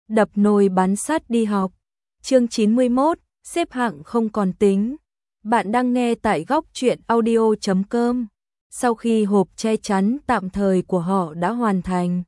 đập nồi bán sắt đi học. Chương 91, xếp hạng không còn tính. Bạn đang nghe tại góc truyện audio.com. Sau khi hộp che chắn tạm thời của họ đã hoàn thành,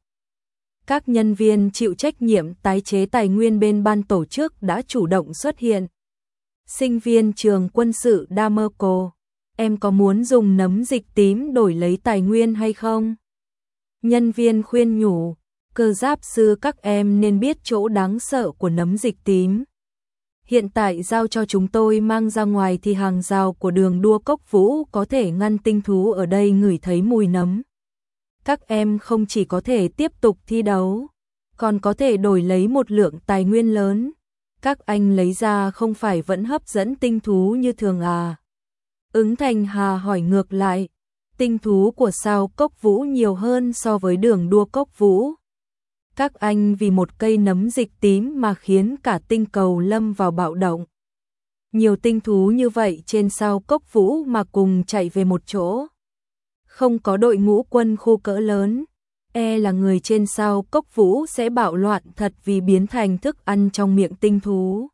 các nhân viên chịu trách nhiệm tái chế tài nguyên bên ban tổ chức đã chủ động xuất hiện. Sinh viên trường quân sự Damerco, em có muốn dùng nấm dịch tím đổi lấy tài nguyên hay không? Nhân viên khuyên nhủ, cơ giáp sư các em nên biết chỗ đáng sợ của nấm dịch tím. Hiện tại giao cho chúng tôi mang ra ngoài thì hàng rào của đường đua cốc vũ có thể ngăn tinh thú ở đây ngửi thấy mùi nấm. Các em không chỉ có thể tiếp tục thi đấu, còn có thể đổi lấy một lượng tài nguyên lớn. Các anh lấy ra không phải vẫn hấp dẫn tinh thú như thường à? Ứng Thành Hà hỏi ngược lại, tinh thú của sao cốc vũ nhiều hơn so với đường đua cốc vũ. Các anh vì một cây nấm dịch tím mà khiến cả tinh cầu lâm vào bạo động. Nhiều tinh thú như vậy trên sao cốc vũ mà cùng chạy về một chỗ. Không có đội ngũ quân khu cỡ lớn, là người trên sao cốc vũ sẽ bạo loạn thật vì biến thành thức ăn trong miệng tinh thú.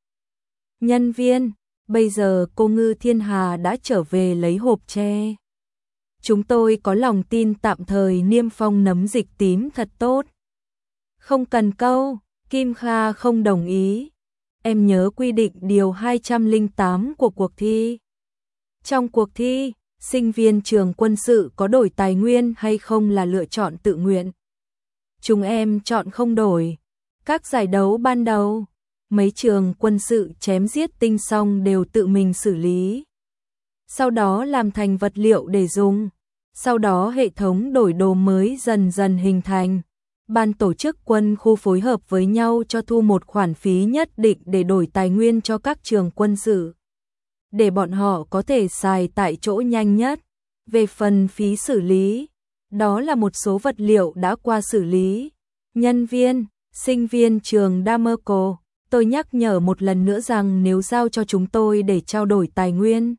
Nhân viên, bây giờ cô Ngư Thiên Hà đã trở về lấy hộp tre. Chúng tôi có lòng tin tạm thời niêm phong nấm dịch tím thật tốt. Không cần câu, Kim Kha không đồng ý. Em nhớ quy định điều 208 của cuộc thi. Trong cuộc thi, sinh viên trường quân sự có đổi tài nguyên hay không là lựa chọn tự nguyện. Chúng em chọn không đổi. Các giải đấu ban đầu, mấy trường quân sự chém giết tinh xong đều tự mình xử lý. Sau đó làm thành vật liệu để dùng. Sau đó hệ thống đổi đồ mới dần dần hình thành. Ban tổ chức quân khu phối hợp với nhau cho thu một khoản phí nhất định để đổi tài nguyên cho các trường quân sự, để bọn họ có thể xài tại chỗ nhanh nhất. Về phần phí xử lý, đó là một số vật liệu đã qua xử lý. Nhân viên, sinh viên trường Damerco, tôi nhắc nhở một lần nữa rằng nếu giao cho chúng tôi để trao đổi tài nguyên,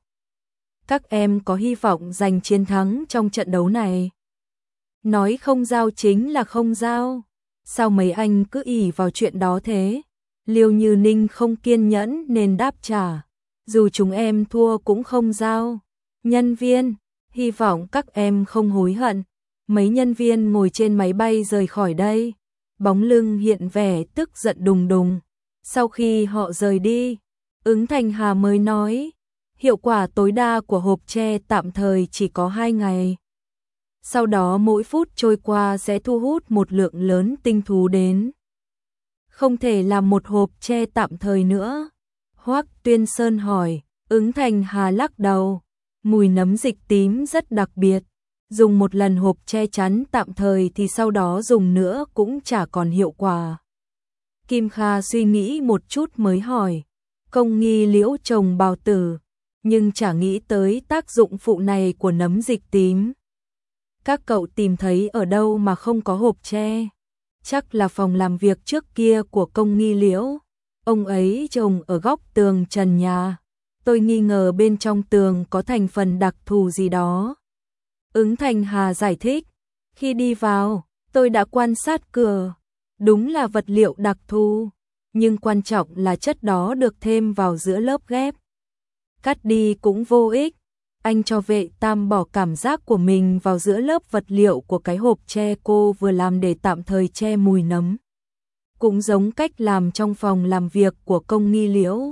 các em có hy vọng giành chiến thắng trong trận đấu này. Nói không giao chính là không giao. Sao mấy anh cứ ỷ vào chuyện đó thế? Liêu Như Ninh không kiên nhẫn nên đáp trả. Dù chúng em thua cũng không giao. Nhân viên, hy vọng các em không hối hận. Mấy nhân viên ngồi trên máy bay rời khỏi đây. Bóng lưng hiện vẻ tức giận đùng đùng. Sau khi họ rời đi, Ứng Thành Hà mới nói, hiệu quả tối đa của hộp tre tạm thời chỉ có 2 ngày. Sau đó mỗi phút trôi qua sẽ thu hút một lượng lớn tinh thú đến. Không thể làm một hộp tre tạm thời nữa. Hoắc Tuyên Sơn hỏi, Ứng Thành Hà lắc đầu. Mùi nấm dịch tím rất đặc biệt. Dùng một lần hộp che chắn tạm thời thì sau đó dùng nữa cũng chả còn hiệu quả. Kim Kha suy nghĩ một chút mới hỏi, Công Nghi Liễu trồng bào tử, nhưng chả nghĩ tới tác dụng phụ này của nấm dịch tím. Các cậu tìm thấy ở đâu mà không có hộp tre? Chắc là phòng làm việc trước kia của Công Nghi Liễu. Ông ấy trồng ở góc tường trần nhà. Tôi nghi ngờ bên trong tường có thành phần đặc thù gì đó. Ứng Thành Hà giải thích. Khi đi vào, tôi đã quan sát cửa. Đúng là vật liệu đặc thù. Nhưng quan trọng là chất đó được thêm vào giữa lớp ghép. Cắt đi cũng vô ích. Anh cho Vệ Tam bỏ cảm giác của mình vào giữa lớp vật liệu của cái hộp tre cô vừa làm để tạm thời che mùi nấm. Cũng giống cách làm trong phòng làm việc của Công Nghi Liễu.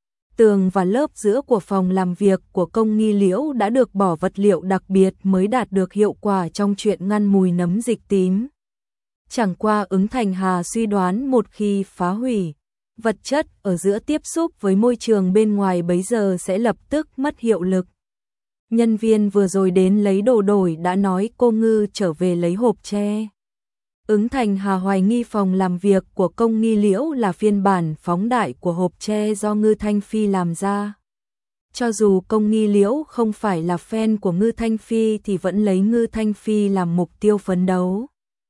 Tường và lớp giữa của phòng làm việc của Công Nghi Liễu đã được bỏ vật liệu đặc biệt mới đạt được hiệu quả trong chuyện ngăn mùi nấm dịch tím. Chẳng qua Ứng Thành Hà suy đoán một khi phá hủy, vật chất ở giữa tiếp xúc với môi trường bên ngoài bấy giờ sẽ lập tức mất hiệu lực. Nhân viên vừa rồi đến lấy đồ đổi đã nói cô Ngư trở về lấy hộp tre. Ứng Thành Hà hoài nghi phòng làm việc của Công Nghi Liễu là phiên bản phóng đại của hộp tre do Ngư Thanh Phi làm ra. Cho dù Công Nghi Liễu không phải là fan của Ngư Thanh Phi thì vẫn lấy Ngư Thanh Phi làm mục tiêu phấn đấu.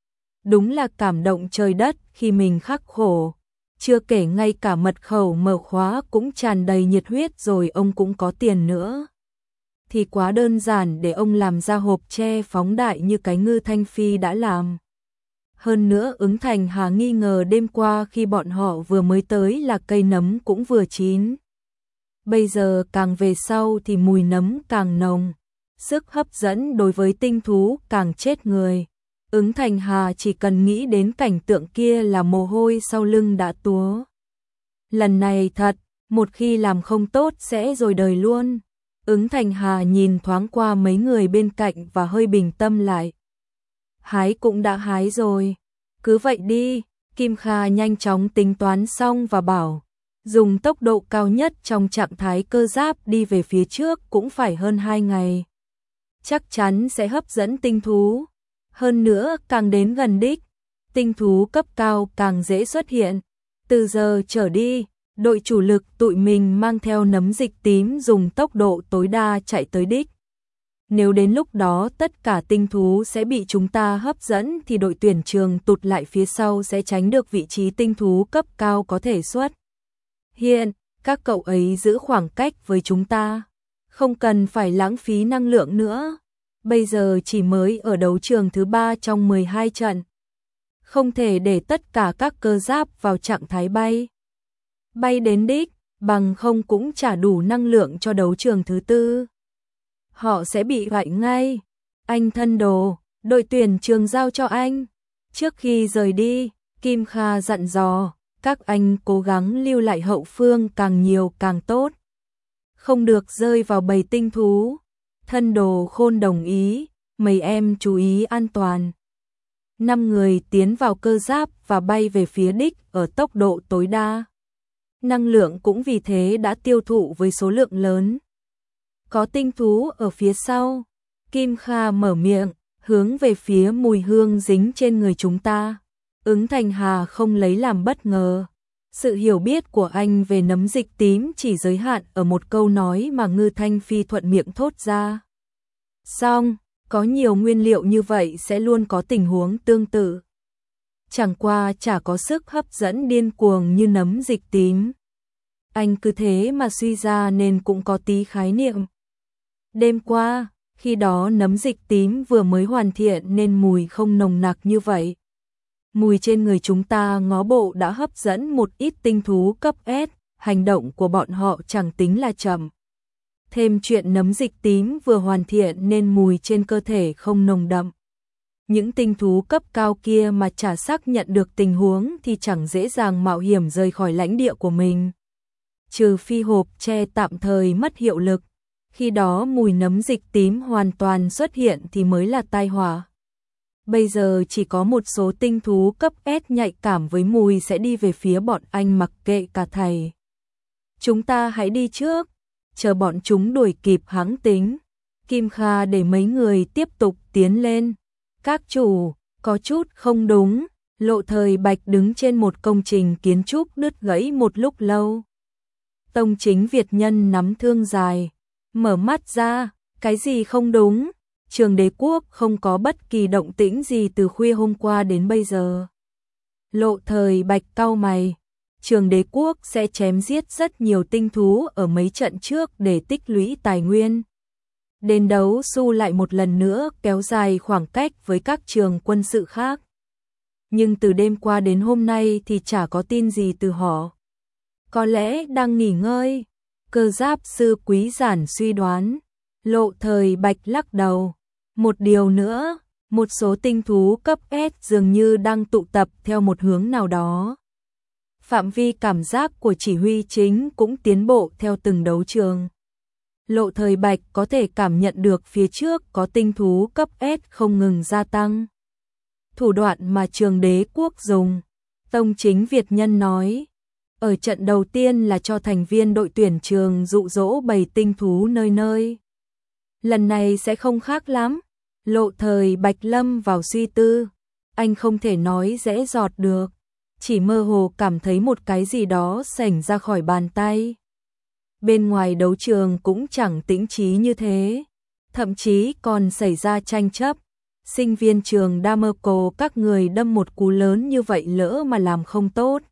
Đúng là cảm động trời đất khi mình khắc khổ. Chưa kể ngay cả mật khẩu mở khóa cũng tràn đầy nhiệt huyết rồi ông cũng có tiền nữa. Thì quá đơn giản để ông làm ra hộp tre phóng đại như cái Ngư Thanh Phi đã làm. Hơn nữa Ứng Thành Hà nghi ngờ đêm qua khi bọn họ vừa mới tới là cây nấm cũng vừa chín. Bây giờ càng về sau thì mùi nấm càng nồng, sức hấp dẫn đối với tinh thú càng chết người. Ứng Thành Hà chỉ cần nghĩ đến cảnh tượng kia là mồ hôi sau lưng đã túa. Lần này thật, một khi làm không tốt sẽ rồi đời luôn. Ứng Thành Hà nhìn thoáng qua mấy người bên cạnh và hơi bình tâm lại. Hái cũng đã hái rồi, cứ vậy đi. Kim Kha nhanh chóng tính toán xong và bảo, dùng tốc độ cao nhất trong trạng thái cơ giáp đi về phía trước cũng phải hơn 2 ngày. Chắc chắn sẽ hấp dẫn tinh thú. Hơn nữa càng đến gần đích, tinh thú cấp cao càng dễ xuất hiện. Từ giờ trở đi, đội chủ lực tụi mình mang theo nấm dịch tím dùng tốc độ tối đa chạy tới đích. Nếu đến lúc đó tất cả tinh thú sẽ bị chúng ta hấp dẫn thì đội tuyển trường tụt lại phía sau sẽ tránh được vị trí tinh thú cấp cao có thể xuất hiện. Các cậu ấy giữ khoảng cách với chúng ta, không cần phải lãng phí năng lượng nữa. Bây giờ chỉ mới ở đấu trường thứ 3 trong 12 trận. Không thể để tất cả các cơ giáp vào trạng thái bay đến đích, bằng không cũng chả đủ năng lượng cho đấu trường thứ 4. Họ sẽ bị loại ngay. Anh thân đồ, đội tuyển trường giao cho anh. Trước khi rời đi, Kim Kha dặn dò, các anh cố gắng lưu lại hậu phương càng nhiều càng tốt. Không được rơi vào bầy tinh thú. Thân đồ Khôn đồng ý, mấy em chú ý an toàn. 5 người tiến vào cơ giáp và bay về phía đích ở tốc độ tối đa. Năng lượng cũng vì thế đã tiêu thụ với số lượng lớn. Có tinh thú ở phía sau. Kim Kha mở miệng, hướng về phía mùi hương dính trên người chúng ta. Ứng Thành Hà không lấy làm bất ngờ. Sự hiểu biết của anh về nấm dịch tím chỉ giới hạn ở một câu nói mà Ngư Thanh Phi thuận miệng thốt ra. Xong, có nhiều nguyên liệu như vậy sẽ luôn có tình huống tương tự. Chẳng qua chả có sức hấp dẫn điên cuồng như nấm dịch tím. Anh cứ thế mà suy ra nên cũng có tí khái niệm. Đêm qua, khi đó nấm dịch tím vừa mới hoàn thiện nên mùi không nồng nặc như vậy. Mùi trên người chúng ta ngó bộ đã hấp dẫn một ít tinh thú cấp S, hành động của bọn họ chẳng tính là chậm. Thêm chuyện nấm dịch tím vừa hoàn thiện nên mùi trên cơ thể không nồng đậm. Những tinh thú cấp cao kia mà chả xác nhận được tình huống thì chẳng dễ dàng mạo hiểm rời khỏi lãnh địa của mình. Trừ phi hộp tre tạm thời mất hiệu lực, khi đó mùi nấm dịch tím hoàn toàn xuất hiện thì mới là tai họa. Bây giờ chỉ có một số tinh thú cấp S nhạy cảm với mùi sẽ đi về phía bọn anh mặc kệ cả thầy. Chúng ta hãy đi trước, chờ bọn chúng đuổi kịp hãng tính. Kim Kha để mấy người tiếp tục tiến lên. Các chủ, có chút không đúng. Lộ Thời Bạch đứng trên một công trình kiến trúc đứt gãy một lúc lâu. Tông Chính Việt Nhân nắm thương dài, mở mắt ra, cái gì không đúng? Trường Đế Quốc không có bất kỳ động tĩnh gì từ khuya hôm qua đến bây giờ. Lộ Thời Bạch cau mày, Trường Đế Quốc sẽ chém giết rất nhiều tinh thú ở mấy trận trước để tích lũy tài nguyên. Đến đấu Su lại một lần nữa kéo dài khoảng cách với các trường quân sự khác. Nhưng từ đêm qua đến hôm nay thì chả có tin gì từ họ. Có lẽ đang nghỉ ngơi. Cơ giáp sư Quý Giản suy đoán. Lộ Thời Bạch lắc đầu. Một điều nữa, một số tinh thú cấp S dường như đang tụ tập theo một hướng nào đó. Phạm vi cảm giác của chỉ huy chính cũng tiến bộ theo từng đấu trường. Lộ Thời Bạch có thể cảm nhận được phía trước có tinh thú cấp S không ngừng gia tăng. Thủ đoạn mà Trường Đế Quốc dùng, Tông Chính Việt Nhân nói. Ở trận đầu tiên là cho thành viên đội tuyển trường dụ dỗ bầy tinh thú nơi nơi. Lần này sẽ không khác lắm. Lộ Thời Bạch lâm vào suy tư. Anh không thể nói dễ dọt được. Chỉ mơ hồ cảm thấy một cái gì đó sảnh ra khỏi bàn tay. Bên ngoài đấu trường cũng chẳng tĩnh trí như thế. Thậm chí còn xảy ra tranh chấp. Sinh viên trường Damerco các người đâm một cú lớn như vậy lỡ mà làm không tốt.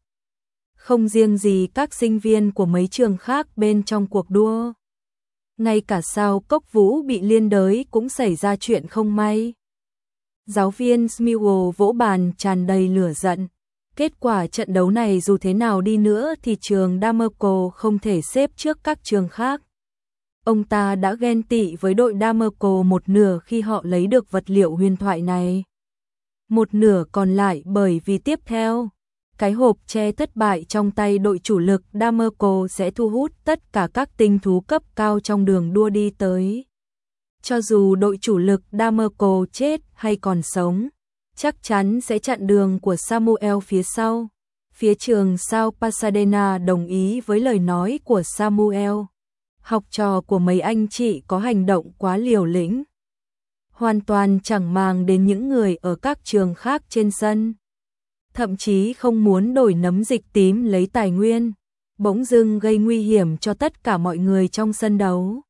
Không riêng gì các sinh viên của mấy trường khác bên trong cuộc đua. Ngay cả sao Cốc Vũ bị liên đới cũng xảy ra chuyện không may. Giáo viên Smeagol vỗ bàn tràn đầy lửa giận. Kết quả trận đấu này dù thế nào đi nữa thì trường Damerco không thể xếp trước các trường khác. Ông ta đã ghen tị với đội Damerco một nửa khi họ lấy được vật liệu huyền thoại này. Một nửa còn lại bởi vì tiếp theo, cái hộp tre thất bại trong tay đội chủ lực Damerco sẽ thu hút tất cả các tinh thú cấp cao trong đường đua đi tới. Cho dù đội chủ lực Damerco chết hay còn sống, chắc chắn sẽ chặn đường của Samuel phía sau. Phía trường Sao Pasadena đồng ý với lời nói của Samuel. Học trò của mấy anh chị có hành động quá liều lĩnh, hoàn toàn chẳng màng đến những người ở các trường khác trên sân. Thậm chí không muốn đổi nấm dịch tím lấy tài nguyên, bỗng dưng gây nguy hiểm cho tất cả mọi người trong sân đấu.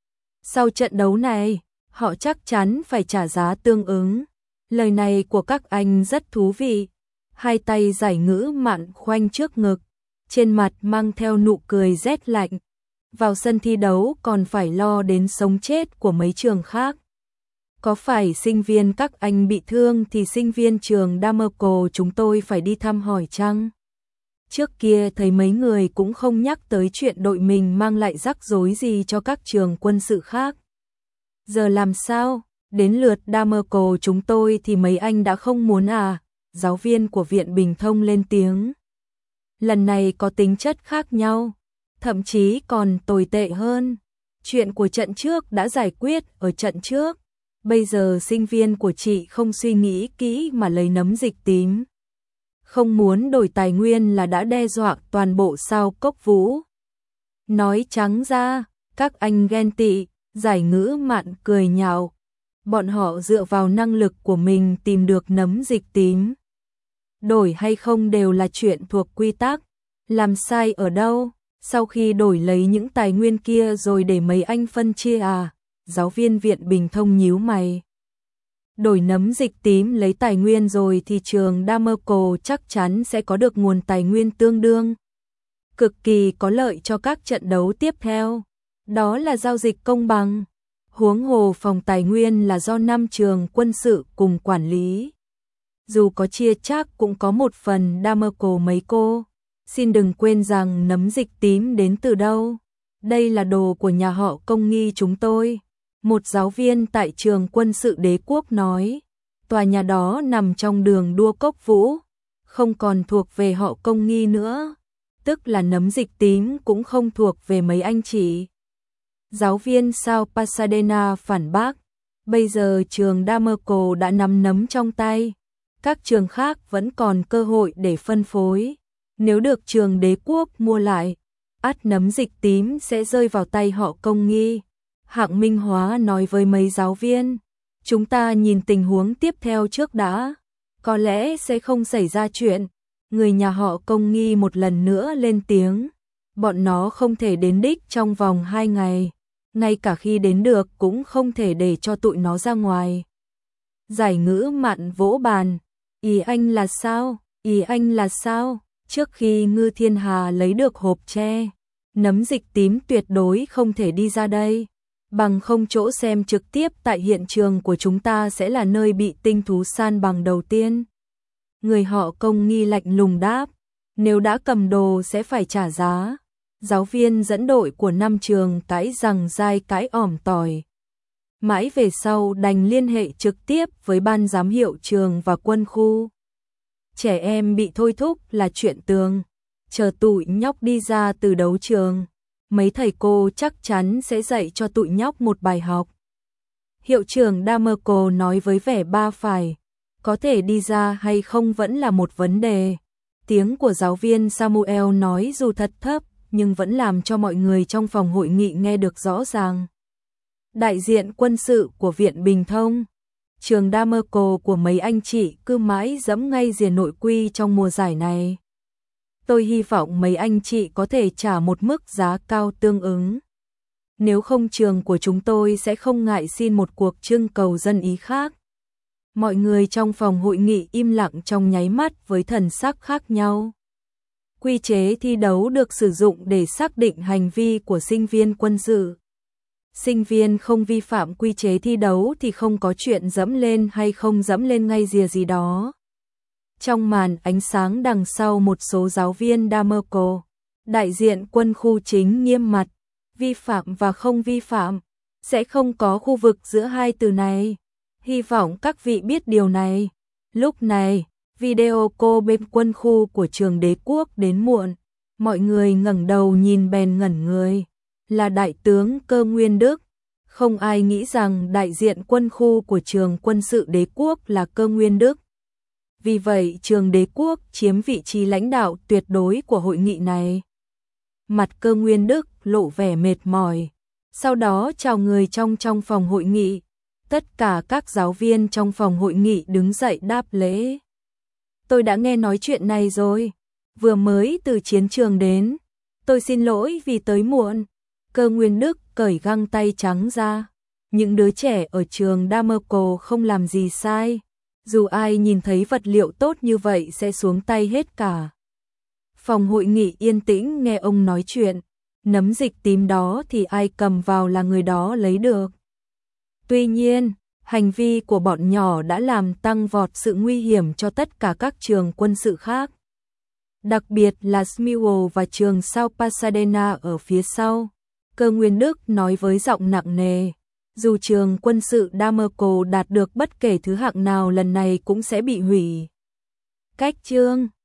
Sau trận đấu này, họ chắc chắn phải trả giá tương ứng. Lời này của các anh rất thú vị. Hai tay giải ngữ mạn khoanh trước ngực, trên mặt mang theo nụ cười rét lạnh. Vào sân thi đấu còn phải lo đến sống chết của mấy trường khác. Có phải sinh viên các anh bị thương thì sinh viên trường Damerco chúng tôi phải đi thăm hỏi chăng? Trước kia thấy mấy người cũng không nhắc tới chuyện đội mình mang lại rắc rối gì cho các trường quân sự khác. Giờ làm sao? Đến lượt Damerco chúng tôi thì mấy anh đã không muốn à? Giáo viên của Viện Bình Thông lên tiếng. Lần này có tính chất khác nhau, thậm chí còn tồi tệ hơn. Chuyện của trận trước đã giải quyết ở trận trước. Bây giờ sinh viên của chị không suy nghĩ kỹ mà lấy nấm dịch tím. Không muốn đổi tài nguyên là đã đe dọa toàn bộ Sao Cốc Vũ. Nói trắng ra, các anh ghen tị, giải ngữ mạn cười nhạo. Bọn họ dựa vào năng lực của mình tìm được nấm dịch tím. Đổi hay không đều là chuyện thuộc quy tắc. Làm sai ở đâu? Sau khi đổi lấy những tài nguyên kia rồi để mấy anh phân chia à? Giáo viên Viện Bình Thông nhíu mày. Đổi nấm dịch tím lấy tài nguyên rồi thì trường Damerco chắc chắn sẽ có được nguồn tài nguyên tương đương. Cực kỳ có lợi cho các trận đấu tiếp theo. Đó là giao dịch công bằng. Huống hồ phòng tài nguyên là do 5 trường quân sự cùng quản lý. Dù có chia chắc cũng có một phần Damerco mấy cô. Xin đừng quên rằng nấm dịch tím đến từ đâu. Đây là đồ của nhà họ Công Nghi chúng tôi. Một giáo viên tại trường quân sự đế quốc nói. Tòa nhà đó nằm trong đường đua Cốc Vũ, không còn thuộc về họ Công Nghi nữa. Tức là nấm dịch tím cũng không thuộc về mấy anh chị. Giáo viên Sao Pasadena phản bác. Bây giờ trường Damerco đã nắm nấm trong tay. Các trường khác vẫn còn cơ hội để phân phối. Nếu được trường đế quốc mua lại, ắt nấm dịch tím sẽ rơi vào tay họ Công Nghi. Hạng Minh Hóa nói với mấy giáo viên. Chúng ta nhìn tình huống tiếp theo trước đã. Có lẽ sẽ không xảy ra chuyện. Người nhà họ Công Nghi một lần nữa lên tiếng. Bọn nó không thể đến đích trong vòng 2 ngày. Ngay cả khi đến được cũng không thể để cho tụi nó ra ngoài. Giải ngữ mạn vỗ bàn. Ý anh là sao? Ý anh là sao? Trước khi Ngư Thiên Hà lấy được hộp tre, nấm dịch tím tuyệt đối không thể đi ra đây. Bằng không chỗ xem trực tiếp tại hiện trường của chúng ta sẽ là nơi bị tinh thú san bằng đầu tiên. Người họ Công Nghi lạnh lùng đáp. Nếu đã cầm đồ sẽ phải trả giá. Giáo viên dẫn đội của 5 trường cãi rằng dai cãi ỏm tỏi. Mãi về sau đành liên hệ trực tiếp với ban giám hiệu trường và quân khu. Trẻ em bị thôi thúc là chuyện tường. Chờ tụi nhóc đi ra từ đấu trường, mấy thầy cô chắc chắn sẽ dạy cho tụi nhóc một bài học. Hiệu trưởng Damerco nói với vẻ ba phải. Có thể đi ra hay không vẫn là một vấn đề. Tiếng của giáo viên Samuel nói dù thật thấp, nhưng vẫn làm cho mọi người trong phòng hội nghị nghe được rõ ràng. Đại diện quân sự của Viện Bình Thông. Trường Damerco của mấy anh chị cứ mãi dẫm ngay rìa nội quy trong mùa giải này. Tôi hy vọng mấy anh chị có thể trả một mức giá cao tương ứng. Nếu không trường của chúng tôi sẽ không ngại xin một cuộc trưng cầu dân ý khác. Mọi người trong phòng hội nghị im lặng trong nháy mắt với thần sắc khác nhau. Quy chế thi đấu được sử dụng để xác định hành vi của sinh viên quân sự. Sinh viên không vi phạm quy chế thi đấu thì không có chuyện dẫm lên hay không dẫm lên ngay rìa gì đó. Trong màn ánh sáng đằng sau một số giáo viên Damerco, đại diện quân khu chính nghiêm mặt, vi phạm và không vi phạm, sẽ không có khu vực giữa hai từ này. Hy vọng các vị biết điều này. Lúc này, video cô bên quân khu của trường Đế Quốc đến muộn, mọi người ngẩng đầu nhìn bèn ngẩn người, là đại tướng Cơ Nguyên Đức. Không ai nghĩ rằng đại diện quân khu của trường quân sự Đế Quốc là Cơ Nguyên Đức. Vì vậy trường Đế Quốc chiếm vị trí lãnh đạo tuyệt đối của hội nghị này. Mặt Cơ Nguyên Đức lộ vẻ mệt mỏi, sau đó chào người trong phòng hội nghị. Tất cả các giáo viên trong phòng hội nghị đứng dậy đáp lễ. Tôi đã nghe nói chuyện này rồi, vừa mới từ chiến trường đến, tôi xin lỗi vì tới muộn. Cơ Nguyên Đức cởi găng tay trắng ra, những đứa trẻ ở trường Damerco không làm gì sai, dù ai nhìn thấy vật liệu tốt như vậy sẽ xuống tay hết cả. Phòng hội nghị yên tĩnh nghe ông nói chuyện, nấm dịch tím đó thì ai cầm vào là người đó lấy được. Tuy nhiên, hành vi của bọn nhỏ đã làm tăng vọt sự nguy hiểm cho tất cả các trường quân sự khác. Đặc biệt là Smil và trường South Pasadena ở phía sau. Cơ Nguyên Đức nói với giọng nặng nề, dù trường quân sự Damerco đạt được bất kể thứ hạng nào lần này cũng sẽ bị hủy. Cách chương